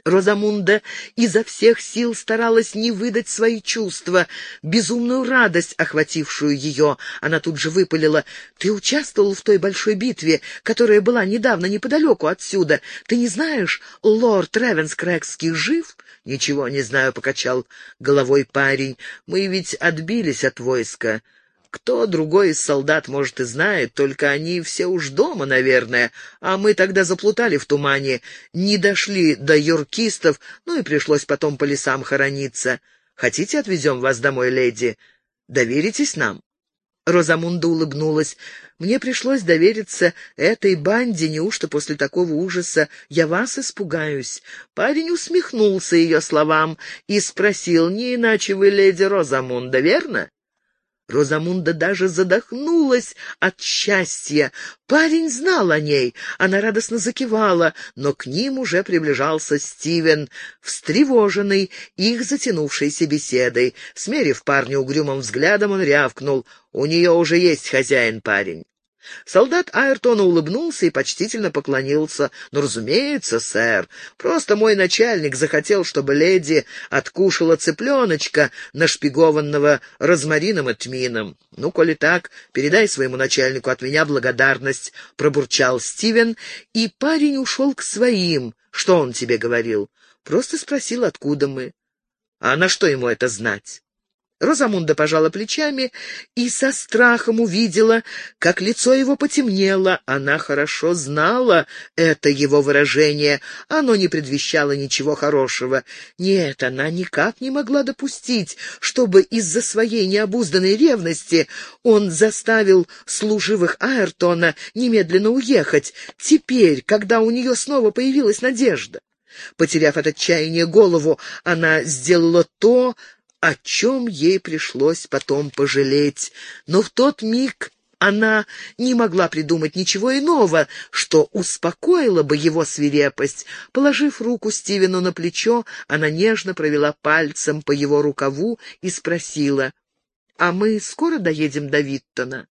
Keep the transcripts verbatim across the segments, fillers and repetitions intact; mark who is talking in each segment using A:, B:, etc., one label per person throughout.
A: Розамунда изо всех сил старалась не выдать свои чувства, безумную радость, охватившую ее. Она тут же выпалила: «Ты участвовал в той большой битве, которая была недавно неподалеку отсюда. Ты не знаешь, лорд Ревенскрэгский жив?» «Ничего не знаю», — покачал головой парень. «Мы ведь отбились от войска. Кто другой из солдат, может, и знает, только они все уж дома, наверное, а мы тогда заплутали в тумане, не дошли до юркистов, ну и пришлось потом по лесам хорониться. Хотите, отвезем вас домой, леди? Доверитесь нам?» Розамунда улыбнулась. «Мне пришлось довериться этой банде, неужто после такого ужаса я вас испугаюсь?» Парень усмехнулся ее словам и спросил: «Не иначе вы леди Розамунда, верно?» Розамунда даже задохнулась от счастья. Парень знал о ней. Она радостно закивала, но к ним уже приближался Стивен, встревоженный их затянувшейся беседой. Смерив парня угрюмым взглядом, он рявкнул: «У нее уже есть хозяин, парень». Солдат Айртона улыбнулся и почтительно поклонился. «Ну, разумеется, сэр. Просто мой начальник захотел, чтобы леди откушала цыпленочка, нашпигованного розмарином и тмином. Ну, коли так, передай своему начальнику от меня благодарность», — пробурчал Стивен, и парень ушел к своим. «Что он тебе говорил?» «Просто спросил, откуда мы». «А на что ему это знать?» Розамунда пожала плечами и со страхом увидела, как лицо его потемнело. Она хорошо знала это его выражение. Оно не предвещало ничего хорошего. Нет, она никак не могла допустить, чтобы из-за своей необузданной ревности он заставил служивых Айртона немедленно уехать, теперь, когда у нее снова появилась надежда. Потеряв от отчаяния голову, она сделала то, о чем ей пришлось потом пожалеть. Но в тот миг она не могла придумать ничего иного, что успокоило бы его свирепость. Положив руку Стивену на плечо, она нежно провела пальцем по его рукаву и спросила: «А мы скоро доедем до Виттона?»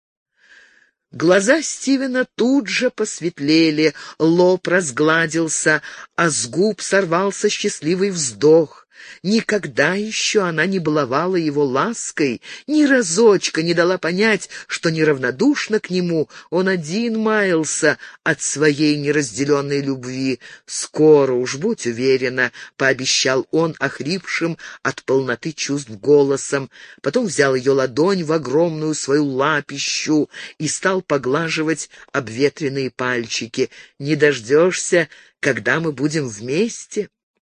A: Глаза Стивена тут же посветлели, лоб разгладился, а с губ сорвался счастливый вздох. Никогда еще она не баловала его лаской, ни разочка не дала понять, что неравнодушна к нему. Он один маялся от своей неразделенной любви. «Скоро уж, будь уверена», — пообещал он охрипшим от полноты чувств голосом. Потом взял ее ладонь в огромную свою лапищу и стал поглаживать обветренные пальчики. «Не дождешься, когда мы будем вместе?»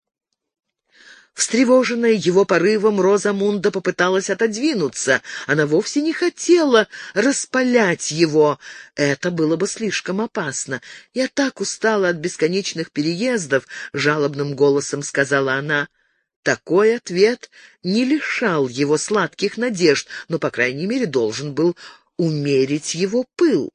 A: Встревоженная его порывом, Розамунда попыталась отодвинуться. Она вовсе не хотела распалять его. Это было бы слишком опасно. «Я так устала от бесконечных переездов», — жалобным голосом сказала она. Такой ответ не лишал его сладких надежд, но, по крайней мере, должен был умерить его пыл.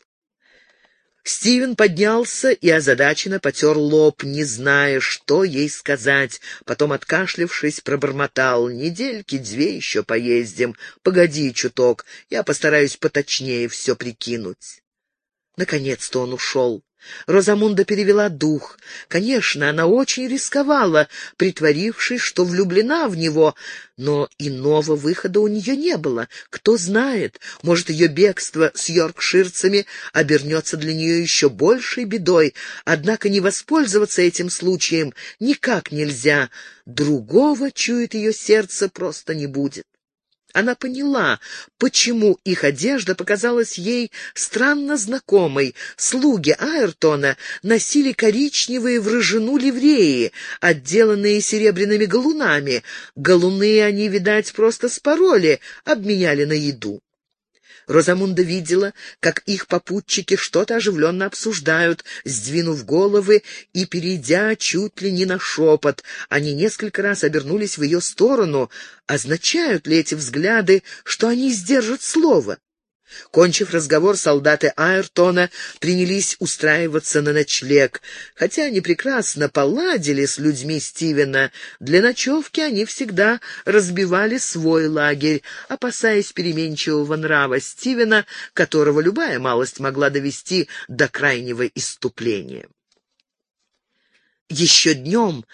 A: Стивен поднялся и озадаченно потер лоб, не зная, что ей сказать. Потом, откашлявшись, пробормотал: «Недельки две еще поездим. Погоди чуток, я постараюсь поточнее все прикинуть». Наконец-то он ушел. Розамунда перевела дух. Конечно, она очень рисковала, притворившись, что влюблена в него, но иного выхода у нее не было. Кто знает, может, ее бегство с йоркширцами обернется для нее еще большей бедой, однако не воспользоваться этим случаем никак нельзя. Другого, чует ее сердце, просто не будет. Она поняла, почему их одежда показалась ей странно знакомой. Слуги Айртона носили коричневые в рыжину ливреи, отделанные серебряными галунами. Галуны они, видать, просто спороли, обменяли на еду. Розамунда видела, как их попутчики что-то оживленно обсуждают, сдвинув головы и перейдя чуть ли не на шепот. Они несколько раз обернулись в ее сторону. Означают ли эти взгляды, что они сдержат слово? Кончив разговор, солдаты Айртона принялись устраиваться на ночлег. Хотя они прекрасно поладили с людьми Стивена, для ночевки они всегда разбивали свой лагерь, опасаясь переменчивого нрава Стивена, которого любая малость могла довести до крайнего исступления. Еще днем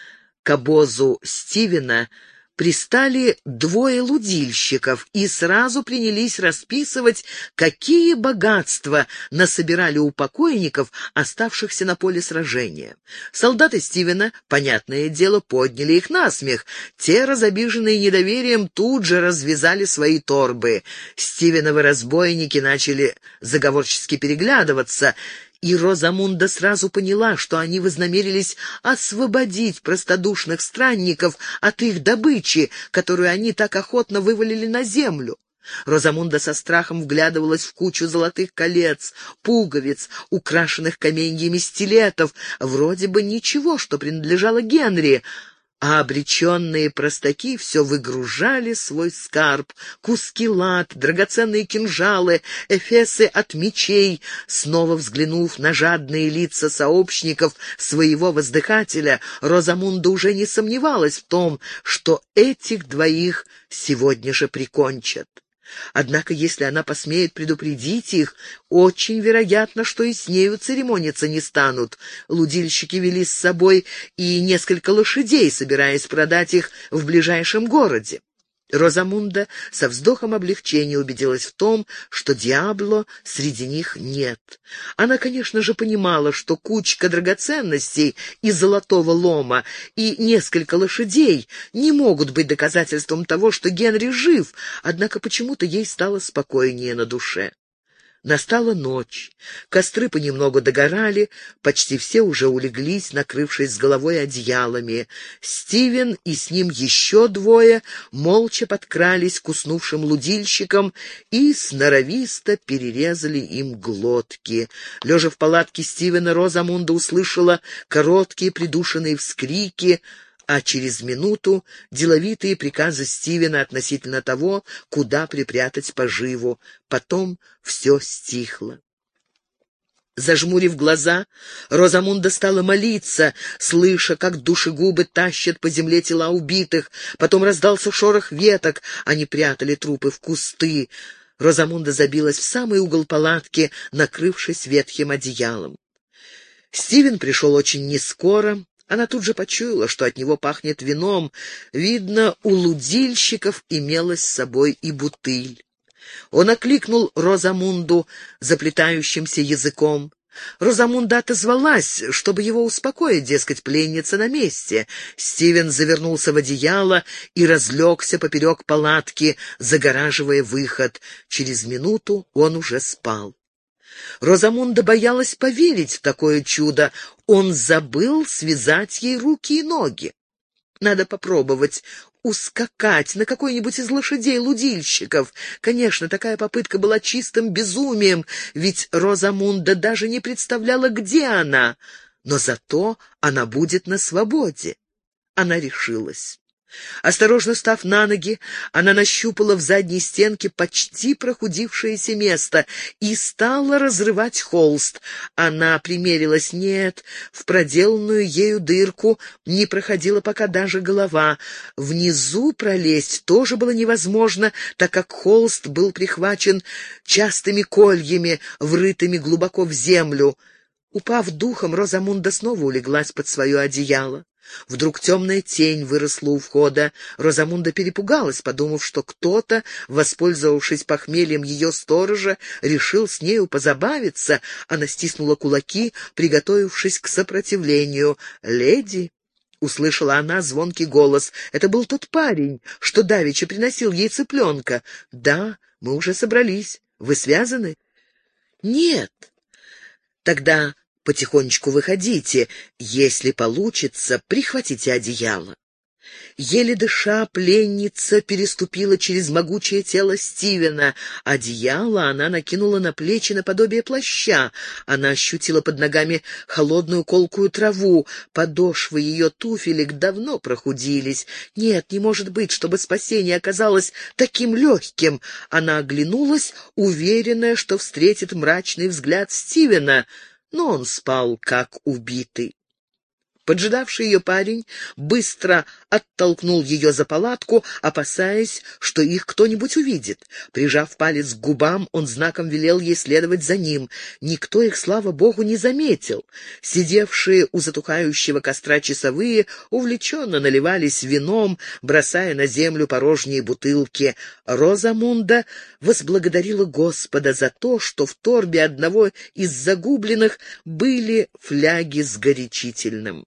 A: К обозу Стивена пристали двое лудильщиков и сразу принялись расписывать, какие богатства насобирали у покойников, оставшихся на поле сражения. Солдаты Стивена, понятное дело, подняли их на смех. Те, разобиженные недоверием, тут же развязали свои торбы. Стивеновы разбойники начали заговорчески переглядываться, и Розамунда сразу поняла, что они вознамерились освободить простодушных странников от их добычи, которую они так охотно вывалили на землю. Розамунда со страхом вглядывалась в кучу золотых колец, пуговиц, украшенных каменьями стилетов, вроде бы ничего, что принадлежало Генри, а обреченные простаки все выгружали свой скарб: куски лад, драгоценные кинжалы, эфесы от мечей. Снова взглянув на жадные лица сообщников своего воздыхателя, Розамунда уже не сомневалась в том, что этих двоих сегодня же прикончат. Однако, если она посмеет предупредить их, очень вероятно, что и с нею церемониться не станут. Лудильщики вели с собой и несколько лошадей, собираясь продать их в ближайшем городе. Розамунда со вздохом облегчения убедилась в том, что Диабло среди них нет. Она, конечно же, понимала, что кучка драгоценностей и золотого лома и несколько лошадей не могут быть доказательством того, что Генри жив, однако почему-то ей стало спокойнее на душе. Настала ночь. Костры понемногу догорали, почти все уже улеглись, накрывшись с головой одеялами. Стивен и с ним еще двое молча подкрались к уснувшим лудильщикам и сноровисто перерезали им глотки. Лежа в палатке Стивена, Розамунда услышала короткие придушенные вскрики, а через минуту деловитые приказы Стивена относительно того, куда припрятать поживу. Потом все стихло. Зажмурив глаза, Розамунда стала молиться, слыша, как душегубы тащат по земле тела убитых. Потом раздался шорох веток, они прятали трупы в кусты. Розамунда забилась в самый угол палатки, накрывшись ветхим одеялом. Стивен пришел очень нескоро. Она тут же почуяла, что от него пахнет вином. Видно, у лудильщиков имелась с собой и бутыль. Он окликнул Розамунду заплетающимся языком. Розамунда отозвалась, чтобы его успокоить, дескать, пленница на месте. Стивен завернулся в одеяло и разлегся поперек палатки, загораживая выход. Через минуту он уже спал. Розамунда боялась поверить в такое чудо. Он забыл связать ей руки и ноги. Надо попробовать ускакать на какой-нибудь из лошадей лудильщиков. Конечно, такая попытка была чистым безумием, ведь Розамунда даже не представляла, где она. Но зато она будет на свободе. Она решилась. Осторожно став на ноги, она нащупала в задней стенке почти прохудившееся место и стала разрывать холст. Она примерилась. Нет, в проделанную ею дырку не проходила пока даже голова. Внизу пролезть тоже было невозможно, так как холст был прихвачен частыми кольями, врытыми глубоко в землю. Упав духом, Розамунда снова улеглась под свое одеяло. Вдруг темная тень выросла у входа. Розамунда перепугалась, подумав, что кто-то, воспользовавшись похмельем ее сторожа, решил с нею позабавиться. Она стиснула кулаки, приготовившись к сопротивлению. «Леди!» — услышала она звонкий голос. Это был тот парень, что давеча приносил ей цыпленка. «Да, мы уже собрались. Вы связаны?» «Нет». «Тогда потихонечку выходите. Если получится, прихватите одеяло». Еле дыша, пленница переступила через могучее тело Стивена. Одеяло она накинула на плечи наподобие плаща. Она ощутила под ногами холодную колкую траву. Подошвы ее туфелек давно прохудились. Нет, не может быть, чтобы спасение оказалось таким легким. Она оглянулась, уверенная, что встретит мрачный взгляд Стивена, но он спал как убитый. Поджидавший ее парень быстро оттолкнул ее за палатку, опасаясь, что их кто-нибудь увидит. Прижав палец к губам, он знаком велел ей следовать за ним. Никто их, слава богу, не заметил. Сидевшие у затухающего костра часовые увлеченно наливались вином, бросая на землю порожние бутылки. Розамунда возблагодарила Господа за то, что в торбе одного из загубленных были фляги с горячительным.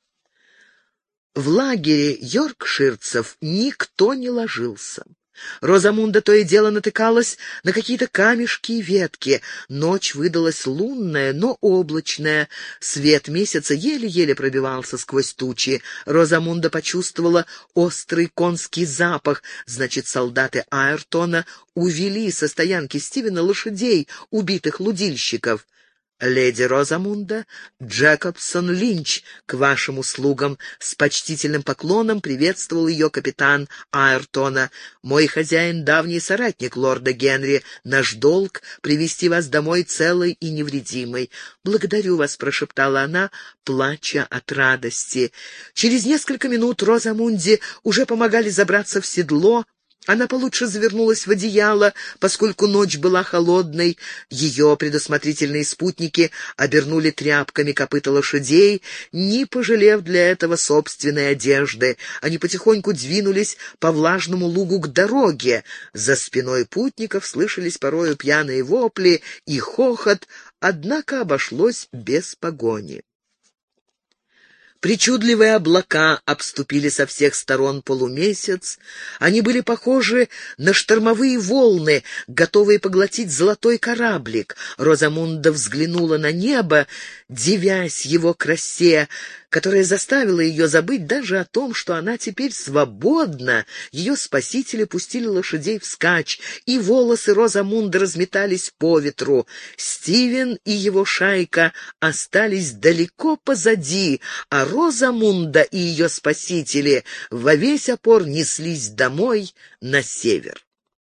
A: В лагере йоркширцев никто не ложился. Розамунда то и дело натыкалась на какие-то камешки и ветки. Ночь выдалась лунная, но облачная. Свет месяца еле-еле пробивался сквозь тучи. Розамунда почувствовала острый конский запах. Значит, солдаты Айртона увели со стоянки Стивена лошадей, убитых лудильщиков. «Леди Розамунда, Джекобсон Линч, к вашим услугам!» С почтительным поклоном приветствовал ее капитан Айртона. «Мой хозяин — давний соратник лорда Генри. Наш долг — привести вас домой целой и невредимой». «Благодарю вас», — прошептала она, плача от радости. Через несколько минут Розамунде уже помогали забраться в седло. Она получше завернулась в одеяло, поскольку ночь была холодной. Ее предусмотрительные спутники обернули тряпками копыта лошадей, не пожалев для этого собственной одежды. Они потихоньку двинулись по влажному лугу к дороге. За спиной путников слышались порою пьяные вопли и хохот, однако обошлось без погони. Причудливые облака обступили со всех сторон полумесяц. Они были похожи на штормовые волны, готовые поглотить золотой кораблик. Розамунда взглянула на небо, дивясь его красе, которая заставила ее забыть даже о том, что она теперь свободна. Ее спасители пустили лошадей вскачь, и волосы Розамунды разметались по ветру. Стивен и его шайка остались далеко позади, а Розамунда и ее спасители во весь опор неслись домой на север.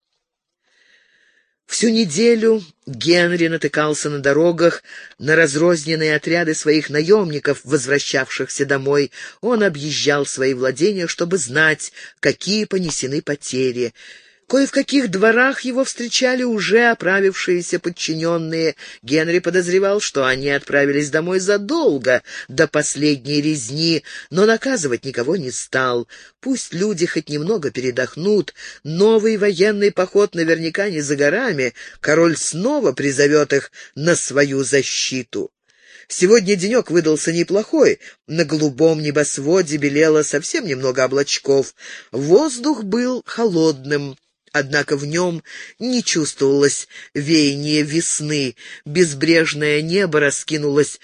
A: Всю неделю Генри натыкался на дорогах на разрозненные отряды своих наемников, возвращавшихся домой. Он объезжал свои владения, чтобы знать, какие понесены потери. Кое в каких дворах его встречали уже оправившиеся подчиненные. Генри подозревал, что они отправились домой задолго до последней резни, но наказывать никого не стал. Пусть люди хоть немного передохнут. Новый военный поход наверняка не за горами. Король снова призовет их на свою защиту. Сегодня денек выдался неплохой. На голубом небосводе белело совсем немного облачков. Воздух был холодным. Однако в нем не чувствовалось веяние весны. Безбрежное небо раскинулось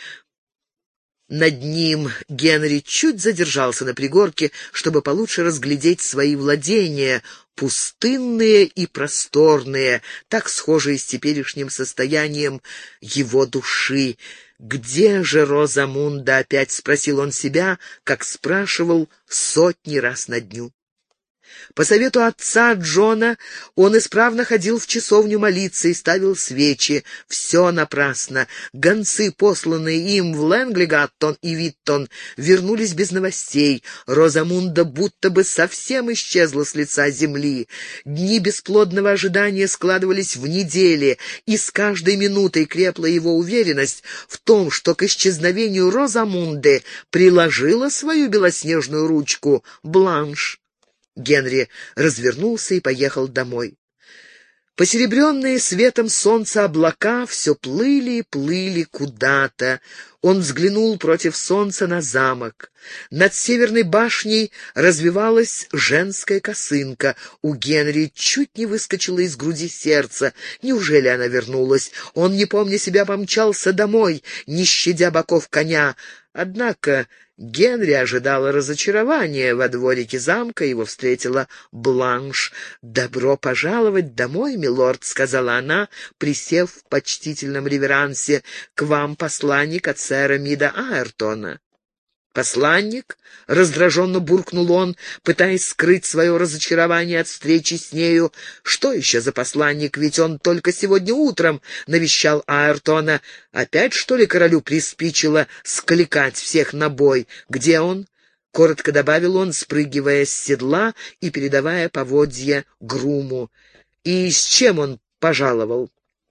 A: над ним. Генри чуть задержался на пригорке, чтобы получше разглядеть свои владения, пустынные и просторные, так схожие с теперешним состоянием его души. «Где же Розамунда?» — опять спросил он себя, как спрашивал сотни раз на дню. По совету отца Джона он исправно ходил в часовню молиться и ставил свечи. Все напрасно. Гонцы, посланные им в Лэнглигаттон и Виттон, вернулись без новостей. Розамунда будто бы совсем исчезла с лица земли. Дни бесплодного ожидания складывались в недели, и с каждой минутой крепла его уверенность в том, что к исчезновению Розамунды приложила свою белоснежную ручку Бланш. Генри развернулся и поехал домой. Посеребренные светом солнца облака все плыли и плыли куда-то. Он взглянул против солнца на замок. Над северной башней развивалась женская косынка. У Генри чуть не выскочило из груди сердце. Неужели она вернулась? Он, не помня себя, помчался домой, не щадя боков коня. Однако Генри ожидала разочарования. Во дворике замка его встретила Бланш. «Добро пожаловать домой, милорд», — сказала она, присев в почтительном реверансе. «К вам посланник от сэра Мида Айртона». «Посланник?» — раздраженно буркнул он, пытаясь скрыть свое разочарование от встречи с нею. «Что еще за посланник? Ведь он только сегодня утром навещал Айртона. Опять, что ли, королю приспичило скликать всех на бой? Где он?» — коротко добавил он, спрыгивая с седла и передавая поводья груму. «И с чем он пожаловал?»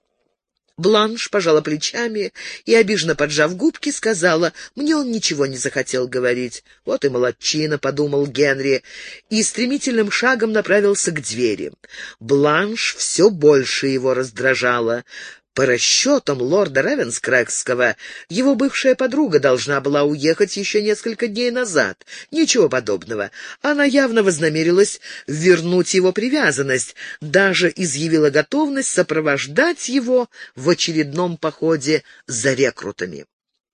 A: Бланш пожала плечами и, обиженно поджав губки, сказала: «Мне он ничего не захотел говорить». «Вот и молодчина», — подумал Генри, и стремительным шагом направился к двери. Бланш все больше его раздражала. По расчетам лорда Ревенскрэгского, его бывшая подруга должна была уехать еще несколько дней назад. Ничего подобного. Она явно вознамерилась вернуть его привязанность, даже изъявила готовность сопровождать его в очередном походе за рекрутами.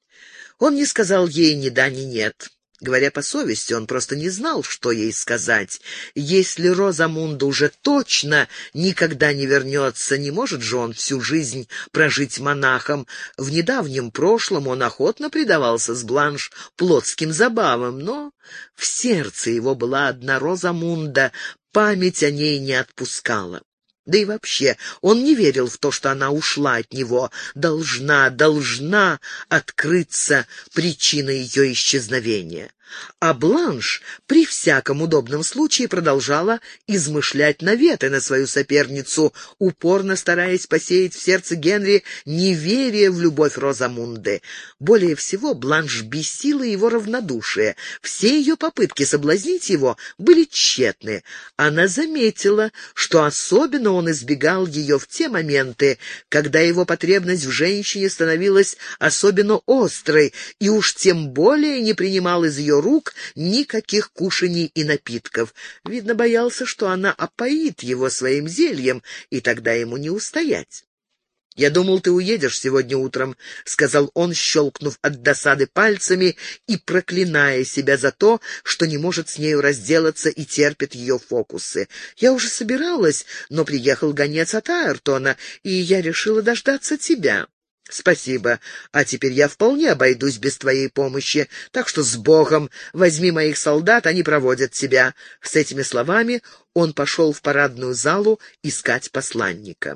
A: Он не сказал ей ни да, ни нет. Говоря по совести, он просто не знал, что ей сказать. Если Розамунда уже точно никогда не вернется, не может же он всю жизнь прожить монахом. В недавнем прошлом он охотно предавался с Бланш плотским забавам, но в сердце его была одна Розамунда, память о ней не отпускала. Да и вообще, он не верил в то, что она ушла от него. Должна, должна открыться причина ее исчезновения. А Бланш при всяком удобном случае продолжала измышлять наветы на свою соперницу, упорно стараясь посеять в сердце Генри неверие в любовь Розамунды. Более всего Бланш бесила его равнодушие. Все ее попытки соблазнить его были тщетны. Она заметила, что особенно он избегал ее в те моменты, когда его потребность в женщине становилась особенно острой, и уж тем более не принимал из ее рук никаких кушаний и напитков. Видно, боялся, что она опоит его своим зельем, и тогда ему не устоять. «Я думал, ты уедешь сегодня утром», — сказал он, щелкнув от досады пальцами и проклиная себя за то, что не может с нею разделаться и терпит ее фокусы. «Я уже собиралась, но приехал гонец от Айртона, и я решила дождаться тебя». «Спасибо. А теперь я вполне обойдусь без твоей помощи, так что с Богом. Возьми моих солдат, они проводят тебя». С этими словами он пошел в парадную залу искать посланника.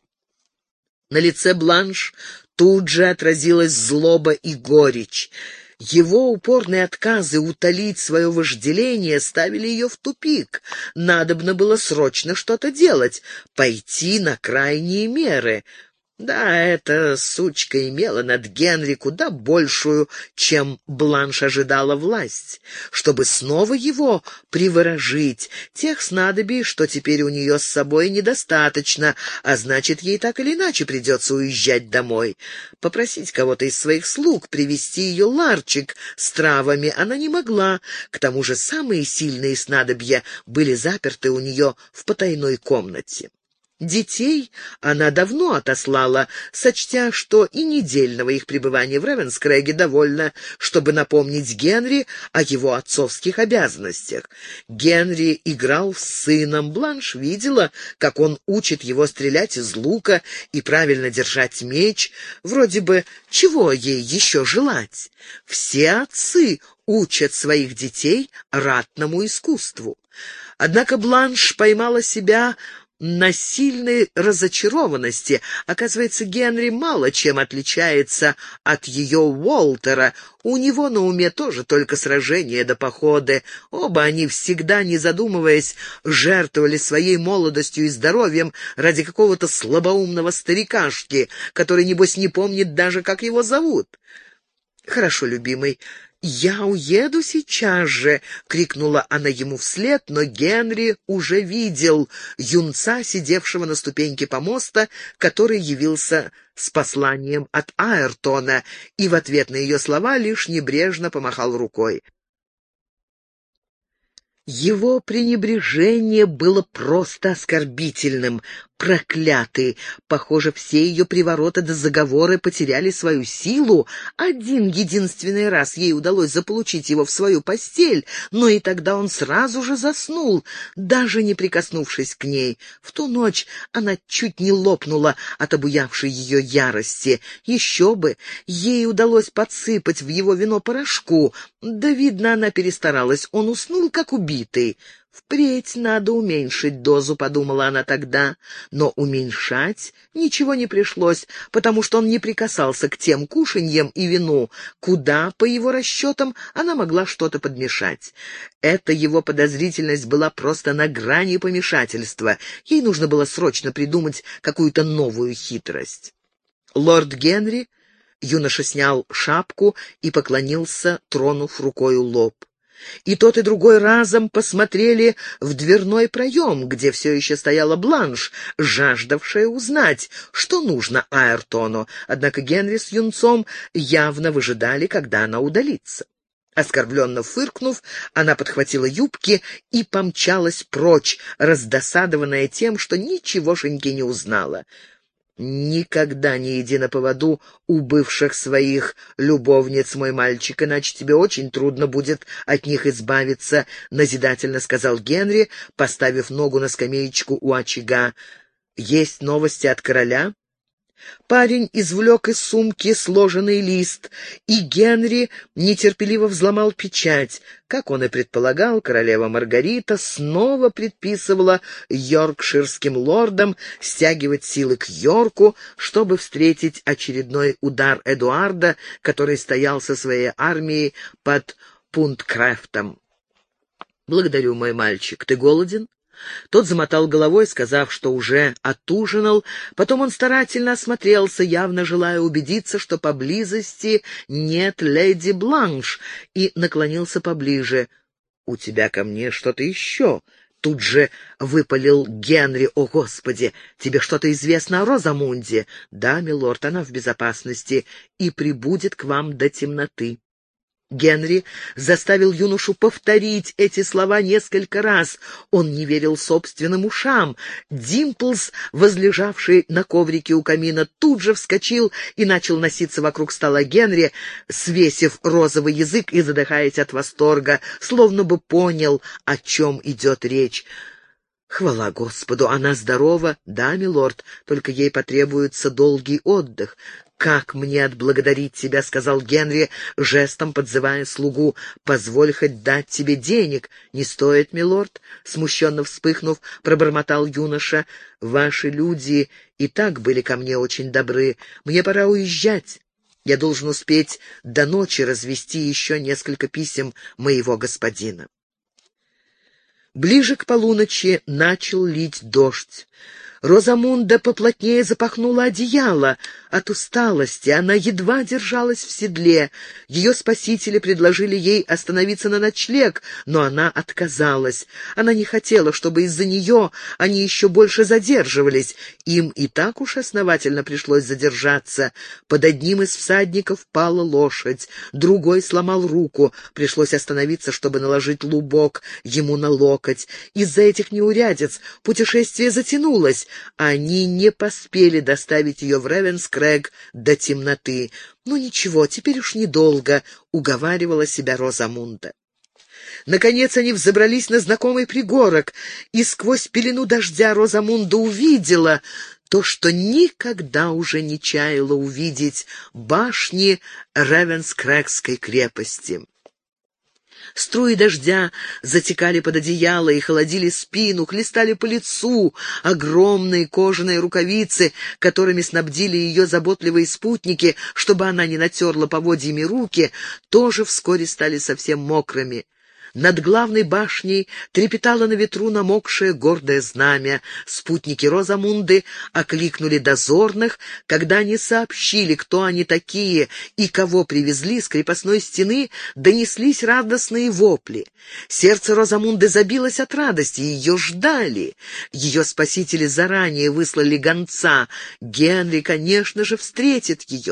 A: На лице Бланш тут же отразилась злоба и горечь. Его упорные отказы утолить свое вожделение ставили ее в тупик. Надобно было срочно что-то делать, пойти на крайние меры. Да, эта сучка имела над Генри куда большую, чем Бланш ожидала, власть. Чтобы снова его приворожить, тех снадобий, что теперь у нее с собой, недостаточно, а значит, ей так или иначе придется уезжать домой. Попросить кого-то из своих слуг привезти ее ларчик с травами она не могла, к тому же самые сильные снадобья были заперты у нее в потайной комнате. Детей она давно отослала, сочтя, что и недельного их пребывания в Ревенскрэге довольно, чтобы напомнить Генри о его отцовских обязанностях. Генри играл с сыном, Бланш видела, как он учит его стрелять из лука и правильно держать меч. Вроде бы, чего ей еще желать? Все отцы учат своих детей ратному искусству. Однако Бланш поймала себя на сильной разочарованности. Оказывается, Генри мало чем отличается от ее Уолтера. У него на уме тоже только сражения да походы. Оба они всегда, не задумываясь, жертвовали своей молодостью и здоровьем ради какого-то слабоумного старикашки, который, небось, не помнит даже, как его зовут. «Хорошо, любимый, я уеду сейчас же!» — крикнула она ему вслед, но Генри уже видел юнца, сидевшего на ступеньке помоста, который явился с посланием от Айртона, и в ответ на ее слова лишь небрежно помахал рукой. Его пренебрежение было просто оскорбительным. Проклятый! Похоже, все ее привороты да заговоры потеряли свою силу. Один единственный раз ей удалось заполучить его в свою постель, но и тогда он сразу же заснул, даже не прикоснувшись к ней. В ту ночь она чуть не лопнула от обуявшей ее ярости. Еще бы! Ей удалось подсыпать в его вино порошку. Да, видно, она перестаралась. Он уснул, как убитый. «Впредь надо уменьшить дозу», — подумала она тогда. Но уменьшать ничего не пришлось, потому что он не прикасался к тем кушаньям и вину, куда, по его расчетам, она могла что-то подмешать. Эта его подозрительность была просто на грани помешательства. Ей нужно было срочно придумать какую-то новую хитрость. Лорд Генри, юноша снял шапку и поклонился, тронув рукою лоб. И тот, и другой разом посмотрели в дверной проем, где все еще стояла Бланш, жаждавшая узнать, что нужно Айртону, однако Генри с юнцом явно выжидали, когда она удалится. Оскорбленно фыркнув, она подхватила юбки и помчалась прочь, раздосадованная тем, что ничегошеньки не узнала. «Никогда не иди на поводу у бывших своих любовниц, мой мальчик, иначе тебе очень трудно будет от них избавиться», — назидательно сказал Генри, поставив ногу на скамеечку у очага. «Есть новости от короля?» Парень извлек из сумки сложенный лист, и Генри нетерпеливо взломал печать. Как он и предполагал, королева Маргарита снова предписывала йоркширским лордам стягивать силы к Йорку, чтобы встретить очередной удар Эдуарда, который стоял со своей армией под Пунткрефтом. «Благодарю, мой мальчик. Ты голоден?» Тот замотал головой, сказав, что уже отужинал. Потом он старательно осмотрелся, явно желая убедиться, что поблизости нет леди Бланш, и наклонился поближе. «У тебя ко мне что-то еще?» Тут же выпалил Генри. «О, Господи! Тебе что-то известно о Розамунде?» «Да, милорд, она в безопасности и прибудет к вам до темноты». Генри заставил юношу повторить эти слова несколько раз. Он не верил собственным ушам. Димплз, возлежавший на коврике у камина, тут же вскочил и начал носиться вокруг стола Генри, свесив розовый язык и задыхаясь от восторга, словно бы понял, о чем идет речь. «Хвала Господу, она здорова?» «Да, милорд, только ей потребуется долгий отдых». «Как мне отблагодарить тебя?» — сказал Генри, жестом подзывая слугу. «Позволь хоть дать тебе денег». «Не стоит, милорд», — смущенно вспыхнув, пробормотал юноша. «Ваши люди и так были ко мне очень добры. Мне пора уезжать. Я должен успеть до ночи развести еще несколько писем моего господина». Ближе к полуночи начал лить дождь. Розамунда поплотнее запахнула одеяло. От усталости она едва держалась в седле. Ее спасители предложили ей остановиться на ночлег, но она отказалась. Она не хотела, чтобы из-за нее они еще больше задерживались. Им и так уж основательно пришлось задержаться. Под одним из всадников пала лошадь, другой сломал руку. Пришлось остановиться, чтобы наложить лубок ему на локоть. Из-за этих неурядиц путешествие затянулось. Они не поспели доставить ее в Ревенскрэг до темноты. «Ну ничего, теперь уж недолго», — уговаривала себя Розамунда. Наконец они взобрались на знакомый пригорок, и сквозь пелену дождя Розамунда увидела то, что никогда уже не чаяла увидеть — башни Ревенскрэгской крепости. Струи дождя затекали под одеяло и холодили спину, хлестали по лицу. Огромные кожаные рукавицы, которыми снабдили ее заботливые спутники, чтобы она не натерла поводьями руки, тоже вскоре стали совсем мокрыми. Над главной башней трепетало на ветру намокшее гордое знамя. Спутники Розамунды окликнули дозорных. Когда они сообщили, кто они такие и кого привезли с крепостной стены, донеслись радостные вопли. Сердце Розамунды забилось от радости, ее ждали. Ее спасители заранее выслали гонца. Генри, конечно же, встретит ее.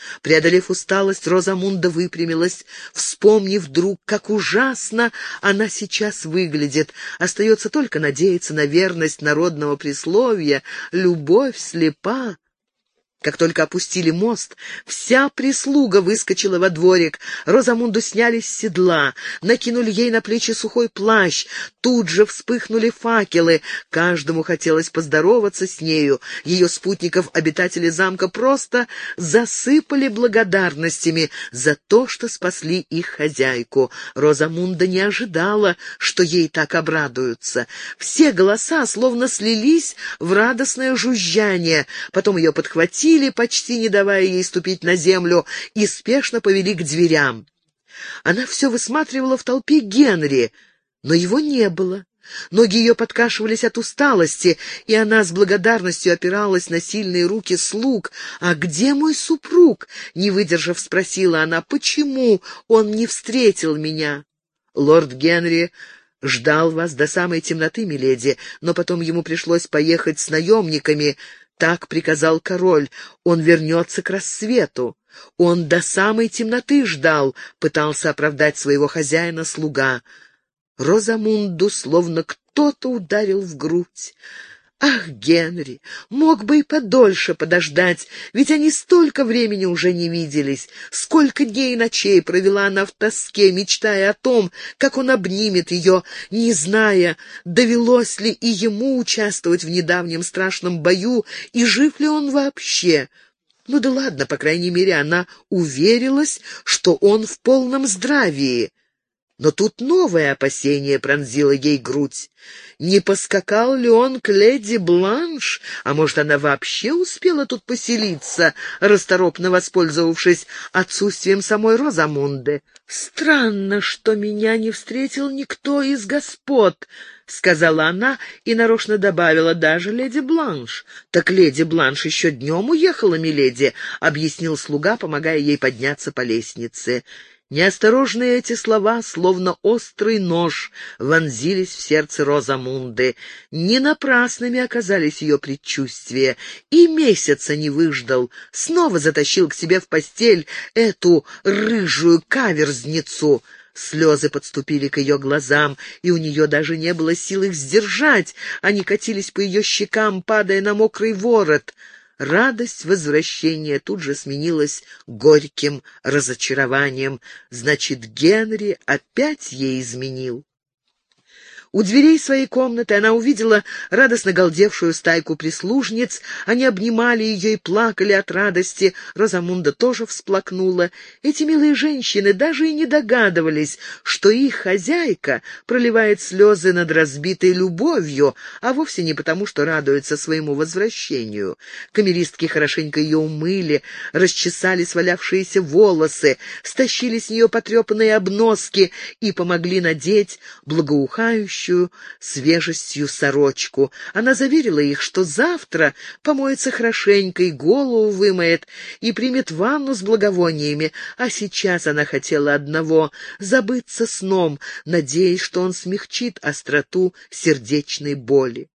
A: Преодолев усталость, Розамунда выпрямилась, вспомнив вдруг, как ужасно она сейчас выглядит. Остается только надеяться на верность народного присловия «любовь слепа». Как только опустили мост, вся прислуга выскочила во дворик. Розамунду сняли с седла, накинули ей на плечи сухой плащ. Тут же вспыхнули факелы. Каждому хотелось поздороваться с нею. Ее спутников обитатели замка просто засыпали благодарностями за то, что спасли их хозяйку. Розамунда не ожидала, что ей так обрадуются. Все голоса словно слились в радостное жужжание. Потом ее подхватили, почти не давая ей ступить на землю, и спешно повели к дверям. Она все высматривала в толпе Генри, но его не было. Ноги ее подкашивались от усталости, и она с благодарностью опиралась на сильные руки слуг. «А где мой супруг?» — не выдержав, спросила она. «Почему он не встретил меня?» «Лорд Генри ждал вас до самой темноты, миледи, но потом ему пришлось поехать с наемниками. Так приказал король. Он вернется к рассвету. Он до самой темноты ждал», — пытался оправдать своего хозяина слуга. Розамунду словно кто-то ударил в грудь. «Ах, Генри, мог бы и подольше подождать, ведь они столько времени уже не виделись. Сколько дней и ночей провела она в тоске, мечтая о том, как он обнимет ее, не зная, довелось ли и ему участвовать в недавнем страшном бою, и жив ли он вообще. Ну да ладно, по крайней мере, она уверилась, что он в полном здравии». Но тут новое опасение пронзило ей грудь. Не поскакал ли он к леди Бланш? А может, она вообще успела тут поселиться, расторопно воспользовавшись отсутствием самой Розамунды? «Странно, что меня не встретил никто из господ», — сказала она и нарочно добавила: «даже леди Бланш». «Так леди Бланш еще днем уехала, миледи», — объяснил слуга, помогая ей подняться по лестнице. Неосторожные эти слова, словно острый нож, вонзились в сердце Розамунды. Не напрасными оказались ее предчувствия. И месяца не выждал, снова затащил к себе в постель эту рыжую каверзницу. Слезы подступили к ее глазам, и у нее даже не было сил их сдержать. Они катились по ее щекам, падая на мокрый ворот. Радость возвращения тут же сменилась горьким разочарованием. Значит, Генри опять ей изменил. У дверей своей комнаты она увидела радостно галдевшую стайку прислужниц. Они обнимали ее и плакали от радости. Розамунда тоже всплакнула. Эти милые женщины даже и не догадывались, что их хозяйка проливает слезы над разбитой любовью, а вовсе не потому, что радуется своему возвращению. Камеристки хорошенько ее умыли, расчесали свалявшиеся волосы, стащили с нее потрепанные обноски и помогли надеть благоухающую свежестью сорочку. Она заверила их, что завтра помоется хорошенько и голову вымоет, и примет ванну с благовониями, а сейчас она хотела одного — забыться сном, надеясь, что он смягчит остроту сердечной боли.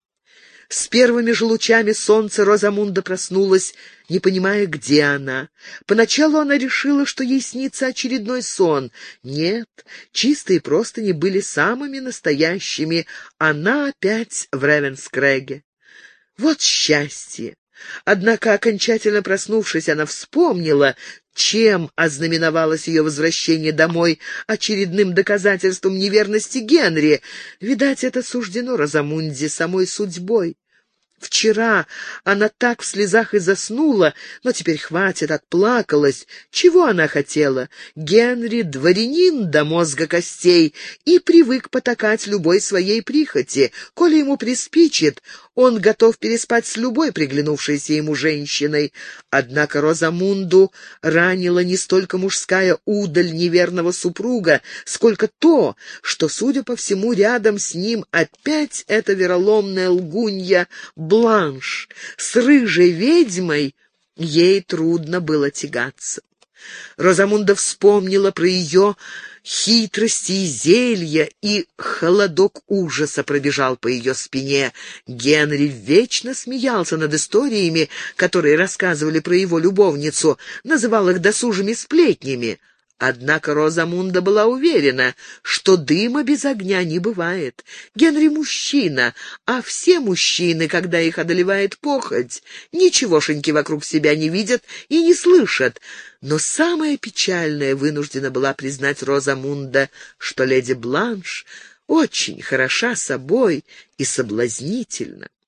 A: С первыми же лучами солнца Розамунда проснулась, не понимая, где она. Поначалу она решила, что ей снится очередной сон. Нет, чистые простыни были самыми настоящими. Она опять в Ревенскрэге. Вот счастье! Однако, окончательно проснувшись, она вспомнила, чем ознаменовалось ее возвращение домой: очередным доказательством неверности Генри. Видать, это суждено Розамунде самой судьбой. Вчера она так в слезах и заснула, но теперь хватит, отплакалась. Чего она хотела? Генри — дворянин до мозга костей и привык потакать любой своей прихоти. Коли ему приспичит, он готов переспать с любой приглянувшейся ему женщиной. Однако Розамунду ранила не столько мужская удаль неверного супруга, сколько то, что, судя по всему, рядом с ним опять эта вероломная лгунья Бланш. С рыжей ведьмой ей трудно было тягаться. Розамунда вспомнила про ее хитрости и зелья, и холодок ужаса пробежал по ее спине. Генри вечно смеялся над историями, которые рассказывали про его любовницу, называл их досужими сплетнями. Однако Розамунда была уверена, что дыма без огня не бывает. Генри мужчина, а все мужчины, когда их одолевает похоть, ничегошеньки вокруг себя не видят и не слышат. Но самое печальное вынуждена была признать Розамунда, что леди Бланш очень хороша собой и соблазнительна.